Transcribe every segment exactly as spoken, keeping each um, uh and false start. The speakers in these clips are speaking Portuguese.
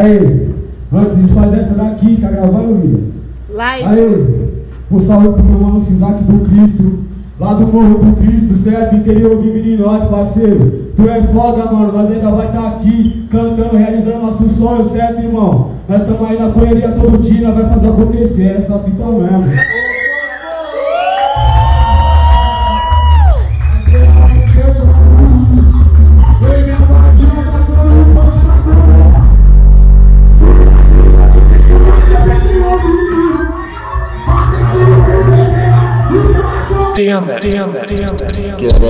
Aí, antes de fazer essa daqui, tá gravando, vida? Live. Aí, por salve pro meu mano Cisac do Cristo, lá do Morro do Cristo, certo? Interior vive em nós, parceiro. Tu é foda, mano, nós ainda vai estar aqui cantando, realizando nossos sonhos, certo, irmão? Nós estamos aí na correria todo dia, nós vai fazer acontecer, essa fita mesmo. Damn it, damn it, damn it, damn it.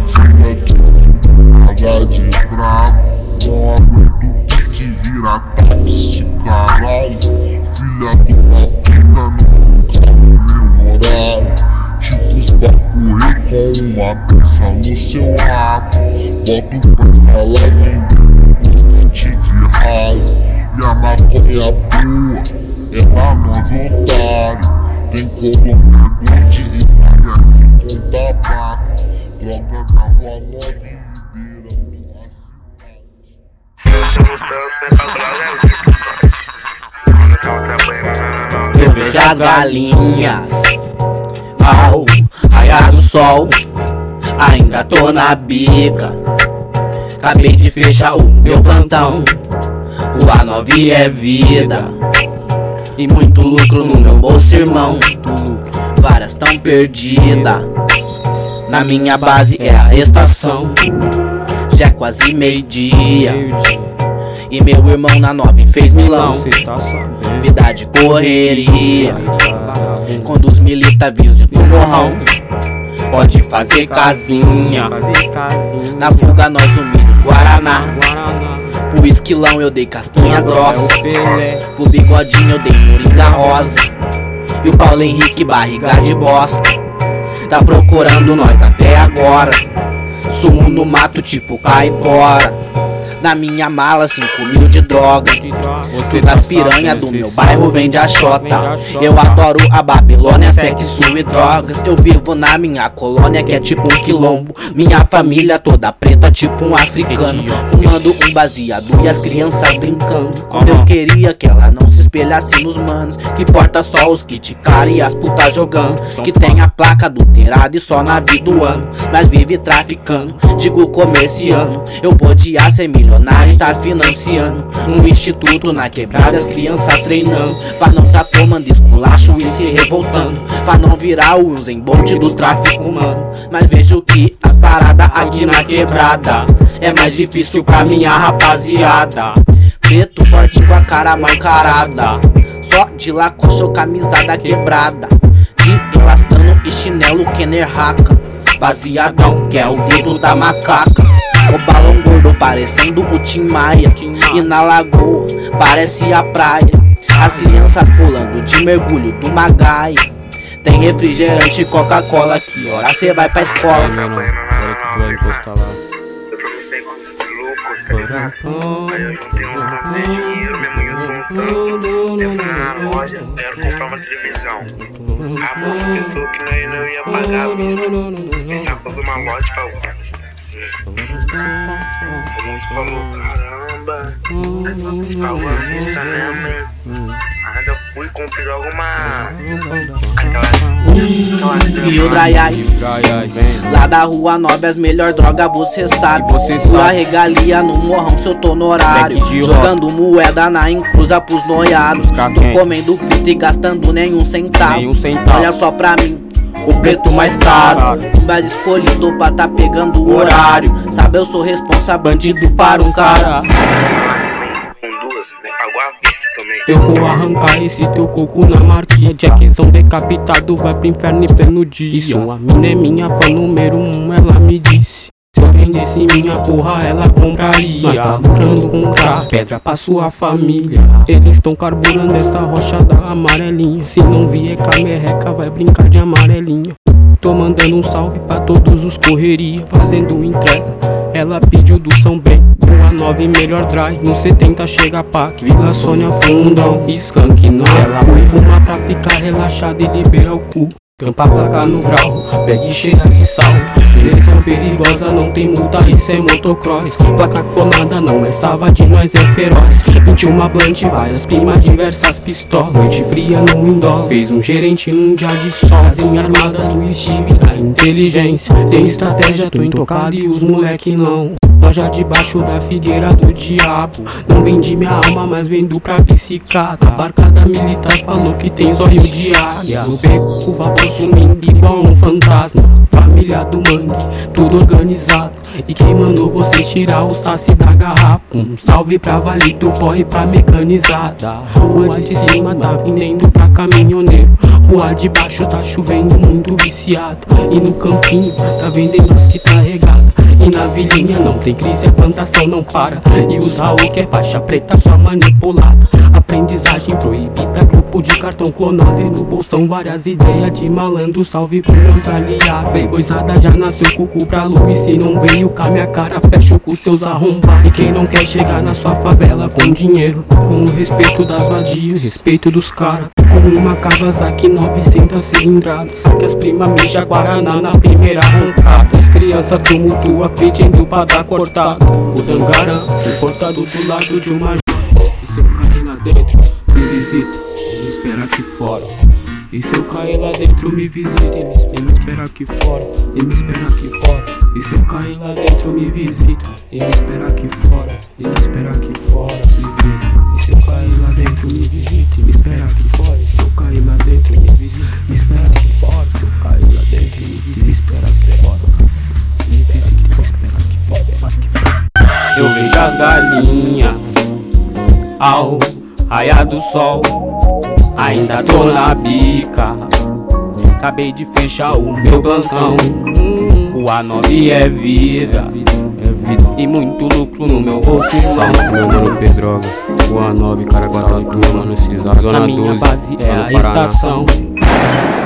De bravo, não aguento que vira táxi, caralho. Filha de uma puta, nunca no meu horário. Tipo os bacurê com uma peça no seu rabo. Boto pra falar, vem de raio. E a maconha boa, ela nós otário. Tem colombiano de rima e assim com tabaco. Droga da rua nova e liberando a cidade. Eu vejo as galinhas ao raiar do sol, ainda tô na bica. Acabei de fechar o meu plantão. Rua nove é vida e muito lucro no meu bolso, irmão. Várias tão perdidas. Na minha base é a estação. Já é quase meio-dia e meu irmão na nove fez milão. Vida de correria. Quando os milita visam do morrão, pode fazer casinha. Na fuga nós humilhos Guaraná. Pro esquilão eu dei castanha grossa. Pro bigodinho eu dei moringa rosa. E o Paulo Henrique barriga de bosta tá procurando nós até agora. Sumo no mato tipo caipora. Na minha mala cinco mil de droga. Tudo as piranha do meu bairro vende a xota. Eu adoro a Babilônia, sexo e drogas. Eu vivo na minha colônia que é tipo um quilombo. Minha família toda preta tipo um africano. Fumando um baseado e as crianças brincando. Como eu queria que ela não se espelhasse nos manos. Que porta só os kit cara e as putas jogando. Que tem a placa adulterada e só na vida do ano. Mas vive traficando, digo comerciando. Eu podia ser milionário e tá financiando um instituto na quebrada, as crianças treinando pra não tá tomando esculacho e se revoltando, pra não virar o Usain Bolt do tráfico humano. Mas vejo que as paradas aqui na quebrada é mais difícil pra minha rapaziada. Preto forte com a cara mal encarada, só de lacoste ou camisada quebrada, de elastano e chinelo Kenner Haka. Baseadão que é o dedo da macaca. O balão gordo parecendo o Tim Maia. E na lagoa parece a praia. As crianças pulando de mergulho do Magaia. Tem refrigerante e Coca-Cola. Que hora cê vai pra escola? Não, agora que tu vai encostar lá. Eu comecei com os loucos, tá ligado? Aí eu juntei um tanto de dinheiro, minha mãe usou um tanto. Eu fui na loja, quero comprar uma televisão. A moça pensou que nós não ia pagar a vista. Fez a coisa uma loja pra outra. A moça falou, caramba, você pagou a vista, né, mãe? Ainda fui comprar alguma... Rio Draiais, lá da Rua nove, as melhor droga você sabe. Pura regalia no morrão se eu tô no horário. Jogando moeda na encruza pros noiados. Tô comendo frito e gastando nenhum centavo. Olha só pra mim, o preto mais caro, o mais escolhido pra tá pegando o horário. Sabe, eu sou responsa, bandido para um cara. Com duas, né? Pagou a vista também. Eu vou arrancar esse teu coco na marquinha. Jackzão decapitado, vai pro inferno em pleno dia. Isso, a mina é minha fã número um, ela me disse. Se eu vendesse minha porra, ela compraria. Nós tá lucrando com crack, pedra pra sua família. Eles tão carburando essa rocha da amarelinha. Se não vier com a merreca, vai brincar de amarelinha. Tô mandando um salve pra todos os correria, fazendo entrega. Ela pediu do São Bem, Rua nove melhor drive. No setenta chega Pac, Vila Sônia Fundão, Skunk não. Ela foi fumar pra ficar relaxada e liberar o cu. Tampa a placa no grau, bag cheia de sal. Direção perigosa, não tem multa, isso é motocross. Placa colada, não é salva-de nós, é feroz. vinte e uma blunt, várias primas, diversas pistolas. Noite fria no indoor, fez um gerente num dia de sol. Casinha armada do Steve, da inteligência. Tem estratégia, tô intocado e os moleque não. Loja debaixo da figueira do diabo. Não vendi minha alma, mas vendo pra psicata. Barcada militar falou que tem zóio de águia. No beco, o vapor sumindo igual um fantasma. Família do mangue, tudo organizado. E quem mandou você tirar o saci da garrafa? Um salve pra Valito, corre pra mecanizada. Rua de cima tá vendendo pra caminhoneiro. Rua de baixo tá chovendo muito viciado. E no campinho tá vendendo as que tá regada. E na vilinha não tem crise, a plantação não para. E os Raul que é faixa preta só manipulada. Aprendizagem proibida, grupo de cartão clonado. E no bolsão várias ideias de malandro. Salve pros meus aliados. Playboyzada já nasceu com o cu pra lua. E se não veio com a minha cara, fecho com seus arrombados. E quem não quer chegar na sua favela com dinheiro, com o respeito das vadias, respeito dos caras. Com uma Kawasaki novecentas cilindradas. Saque as primas mija Guaraná na primeira roncada. As crianças tumultua pedindo pra dar cortada. O dangarã, importado do lado de uma. E se eu cair lá dentro, me visita, me espera aqui fora. E se eu cair lá dentro, me visita, e me espera aqui fora. E me espera aqui fora. E se eu cair lá dentro, me visita, e me espera aqui fora. E me espera aqui fora, bebê. E se eu cair lá dentro, me visite, me espera aqui fora. E se eu cair lá dentro, me visite, me espera aqui fora. Se eu cair lá dentro, me visite, me espera aqui fora. Me visite, me espera aqui fora. Eu vejo as galinhas ao raiar do sol. Ainda tô na bica, acabei de fechar o meu plantão. Rua nove é vida, é vida e muito lucro no meu bolso. Salve meu mano Pedroga, Rua nove, Caraguatatuba, mano Cisar, Zona Na minha doze, base é a Paraná. estação.